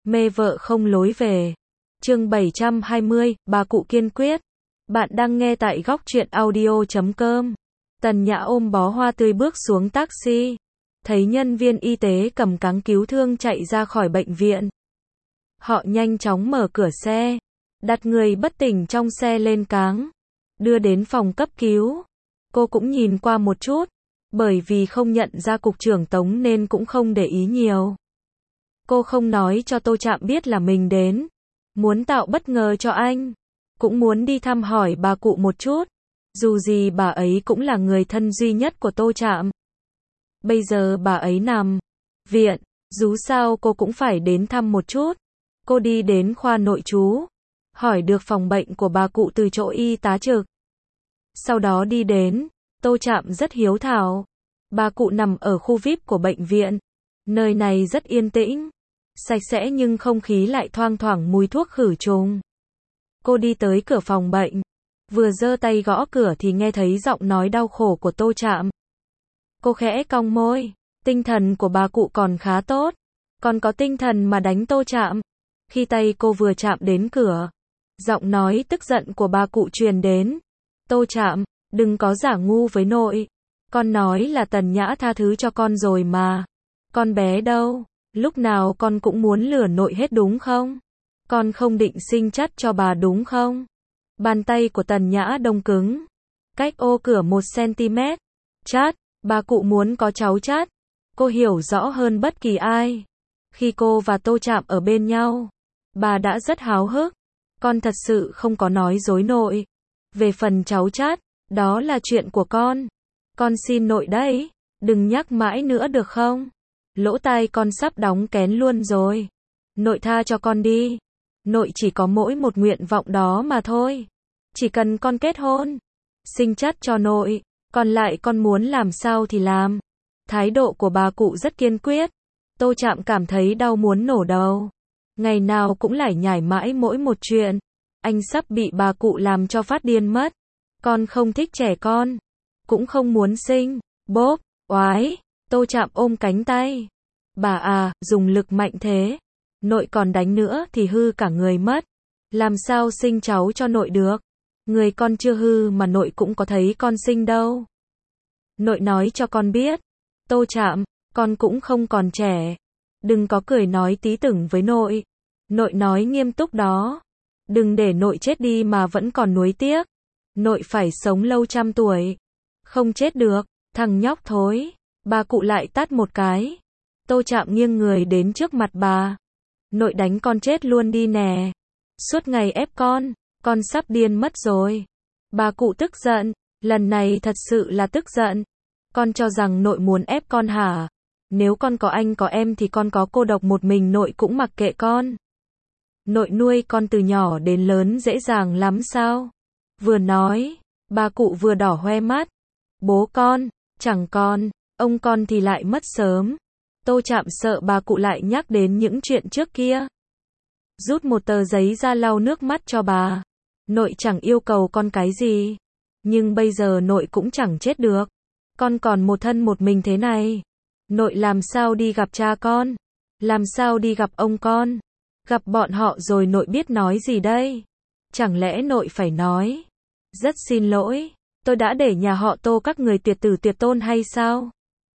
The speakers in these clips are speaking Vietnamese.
Mê vợ không lối về. Chương 720, bà cụ kiên quyết. Bạn đang nghe tại góc truyện audio.com. Tần Nhã ôm bó hoa tươi bước xuống taxi. Thấy nhân viên y tế cầm cáng cứu thương chạy ra khỏi bệnh viện. Họ nhanh chóng mở cửa xe, đặt người bất tỉnh trong xe lên cáng, đưa đến phòng cấp cứu. Cô cũng nhìn qua một chút, bởi vì không nhận ra cục trưởng Tống nên cũng không để ý nhiều. Cô không nói cho Tô Trạm biết là mình đến, muốn tạo bất ngờ cho anh, cũng muốn đi thăm hỏi bà cụ một chút. Dù gì bà ấy cũng là người thân duy nhất của Tô Trạm. Bây giờ bà ấy nằm viện, dù sao cô cũng phải đến thăm một chút. Cô đi đến khoa nội trú, hỏi được phòng bệnh của bà cụ từ chỗ y tá trực. Sau đó đi đến, Tô Trạm rất hiếu thảo. Bà cụ nằm ở khu VIP của bệnh viện. Nơi này rất yên tĩnh, sạch sẽ nhưng không khí lại thoang thoảng mùi thuốc khử trùng. Cô đi tới cửa phòng bệnh, vừa giơ tay gõ cửa thì nghe thấy giọng nói đau khổ của Tô Trạm. Cô khẽ cong môi, tinh thần của bà cụ còn khá tốt, còn có tinh thần mà đánh Tô Trạm. Khi tay cô vừa chạm đến cửa, giọng nói tức giận của bà cụ truyền đến. Tô Trạm, đừng có giả ngu với nội. Con nói là Tần Nhã tha thứ cho con rồi mà. Con bé đâu? Lúc nào con cũng muốn lừa nội hết đúng không? Con không định sinh chắt cho bà đúng không? Bàn tay của Tần Nhã đông cứng, cách ô cửa 1 cm. Chát, bà cụ muốn có cháu chát. Cô hiểu rõ hơn bất kỳ ai. Khi cô và Tô Trạm ở bên nhau, bà đã rất háo hức. Con thật sự không có nói dối nội. Về phần cháu chát, đó là chuyện của con. Con xin nội đấy, đừng nhắc mãi nữa được không? Lỗ tai con sắp đóng kén luôn rồi. Nội tha cho con đi. Nội chỉ có mỗi một nguyện vọng đó mà thôi. Chỉ cần con kết hôn, sinh chắt cho nội, còn lại con muốn làm sao thì làm. Thái độ của bà cụ rất kiên quyết. Tô Trạm cảm thấy đau muốn nổ đầu. Ngày nào cũng lải nhải mãi mỗi một chuyện. Anh sắp bị bà cụ làm cho phát điên mất. Con không thích trẻ con, cũng không muốn sinh. Bốp, oái, Tô Trạm ôm cánh tay. Bà à, dùng lực mạnh thế. Nội còn đánh nữa thì hư cả người mất. Làm sao sinh cháu cho nội được? Người con chưa hư mà nội cũng có thấy con sinh đâu. Nội nói cho con biết. Tô Trạm, con cũng không còn trẻ. Đừng có cười nói tí tửng với nội. Nội nói nghiêm túc đó. Đừng để nội chết đi mà vẫn còn nuối tiếc. Nội phải sống lâu 100 tuổi. Không chết được, thằng nhóc thối. Bà cụ lại tát một cái. Tô Trạm nghiêng người đến trước mặt bà. Nội đánh con chết luôn đi nè. Suốt ngày ép con sắp điên mất rồi. Bà cụ tức giận, lần này thật sự là tức giận. Con cho rằng nội muốn ép con hả? Nếu con có anh có em thì con có cô độc một mình nội cũng mặc kệ con. Nội nuôi con từ nhỏ đến lớn dễ dàng lắm sao? Vừa nói, bà cụ vừa đỏ hoe mắt. Bố con, chẳng con, ông con thì lại mất sớm. Tô Trạm sợ bà cụ lại nhắc đến những chuyện trước kia. Rút một tờ giấy ra lau nước mắt cho bà. Nội chẳng yêu cầu con cái gì. Nhưng bây giờ nội cũng chẳng chết được. Con còn một thân một mình thế này. Nội làm sao đi gặp cha con? Làm sao đi gặp ông con? Gặp bọn họ rồi nội biết nói gì đây? Chẳng lẽ nội phải nói? Rất xin lỗi, tôi đã để nhà họ Tô các người tuyệt tử tuyệt tôn hay sao?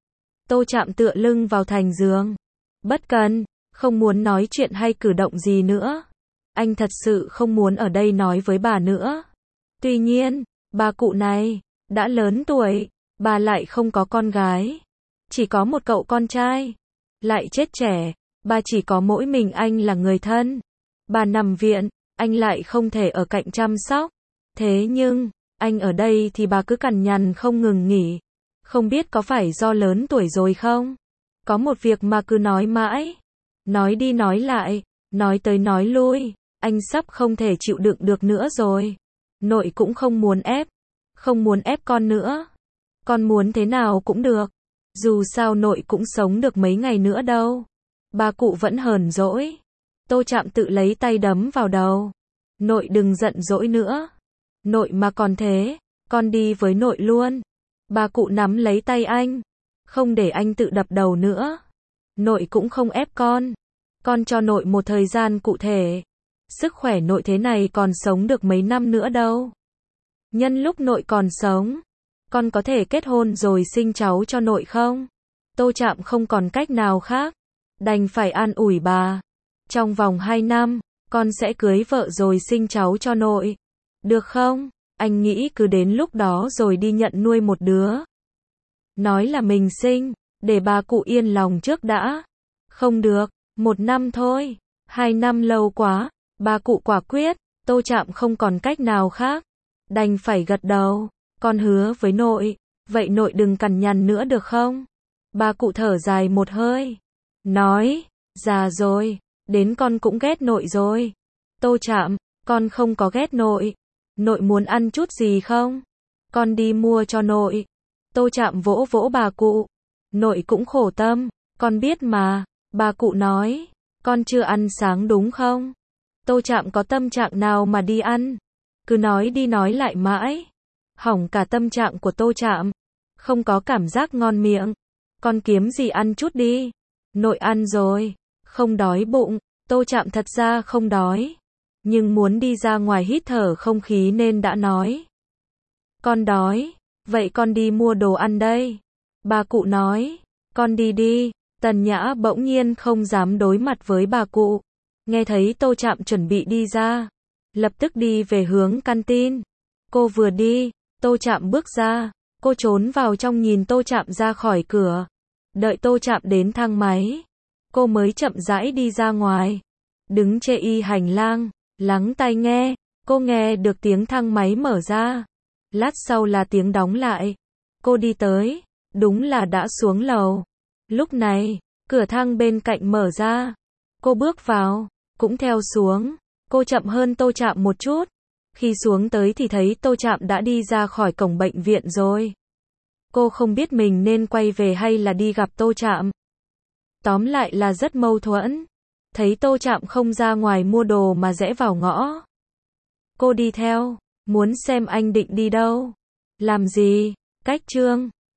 Tô Trạm tựa lưng vào thành giường. Bất cần, không muốn nói chuyện hay cử động gì nữa. Anh thật sự không muốn ở đây nói với bà nữa. Tuy nhiên, bà cụ này, đã lớn tuổi, bà lại không có con gái. Chỉ có một cậu con trai. Lại chết trẻ, bà chỉ có mỗi mình anh là người thân. Bà nằm viện, anh lại không thể ở cạnh chăm sóc. Thế nhưng, anh ở đây thì bà cứ cằn nhằn không ngừng nghỉ. Không biết có phải do lớn tuổi rồi không? Có một việc mà cứ nói mãi. Nói đi nói lại, nói tới nói lui. Anh sắp không thể chịu đựng được nữa rồi. Nội cũng không muốn ép. Không muốn ép con nữa. Con muốn thế nào cũng được. Dù sao nội cũng sống được mấy ngày nữa đâu. Bà cụ vẫn hờn dỗi. Tô Trạm tự lấy tay đấm vào đầu. Nội đừng giận dỗi nữa. Nội mà còn thế, con đi với nội luôn. Bà cụ nắm lấy tay anh. Không để anh tự đập đầu nữa. Nội cũng không ép con. Con cho nội một thời gian cụ thể. Sức khỏe nội thế này còn sống được mấy năm nữa đâu. Nhân lúc nội còn sống, con có thể kết hôn rồi sinh cháu cho nội không? Tô Trạm không còn cách nào khác, đành phải an ủi bà. Trong vòng 2 năm, con sẽ cưới vợ rồi sinh cháu cho nội. Được không? Anh nghĩ cứ đến lúc đó rồi đi nhận nuôi một đứa. Nói là mình sinh, để bà cụ yên lòng trước đã. Không được, 1 năm thôi, 2 năm lâu quá. Bà cụ quả quyết, Tô Trạm không còn cách nào khác, đành phải gật đầu. Con hứa với nội, vậy nội đừng cằn nhằn nữa được không? Bà cụ thở dài một hơi, nói, già rồi, đến con cũng ghét nội rồi. Tô Trạm, con không có ghét nội. Nội muốn ăn chút gì không? Con đi mua cho nội. Tô Trạm vỗ vỗ bà cụ. Nội cũng khổ tâm, con biết mà. Bà cụ nói, con chưa ăn sáng đúng không? Tô Trạm có tâm trạng nào mà đi ăn? Cứ nói đi nói lại mãi. Hỏng cả tâm trạng của Tô Trạm. Không có cảm giác ngon miệng. Con kiếm gì ăn chút đi. Nội ăn rồi. Không đói bụng. Tô Trạm thật ra không đói, nhưng muốn đi ra ngoài hít thở không khí nên đã nói. Con đói. Vậy con đi mua đồ ăn đây. Bà cụ nói. Con đi đi. Tần Nhã bỗng nhiên không dám đối mặt với bà cụ. Nghe thấy Tô Trạm chuẩn bị đi ra, lập tức đi về hướng canteen. Cô vừa đi, Tô Trạm bước ra. Cô trốn vào trong nhìn Tô Trạm ra khỏi cửa. Đợi Tô Trạm đến thang máy, cô mới chậm rãi đi ra ngoài. Đứng chê y hành lang, lắng tai nghe. Cô nghe được tiếng thang máy mở ra. Lát sau là tiếng đóng lại. Cô đi tới, đúng là đã xuống lầu. Lúc này, cửa thang bên cạnh mở ra. Cô bước vào, cũng theo xuống. Cô chậm hơn Tô Trạm một chút. Khi xuống tới thì thấy Tô Trạm đã đi ra khỏi cổng bệnh viện rồi. Cô không biết mình nên quay về hay là đi gặp Tô Trạm. Tóm lại là rất mâu thuẫn. Thấy Tô Trạm không ra ngoài mua đồ mà rẽ vào ngõ. Cô đi theo, muốn xem anh định đi đâu, làm gì. Cách chương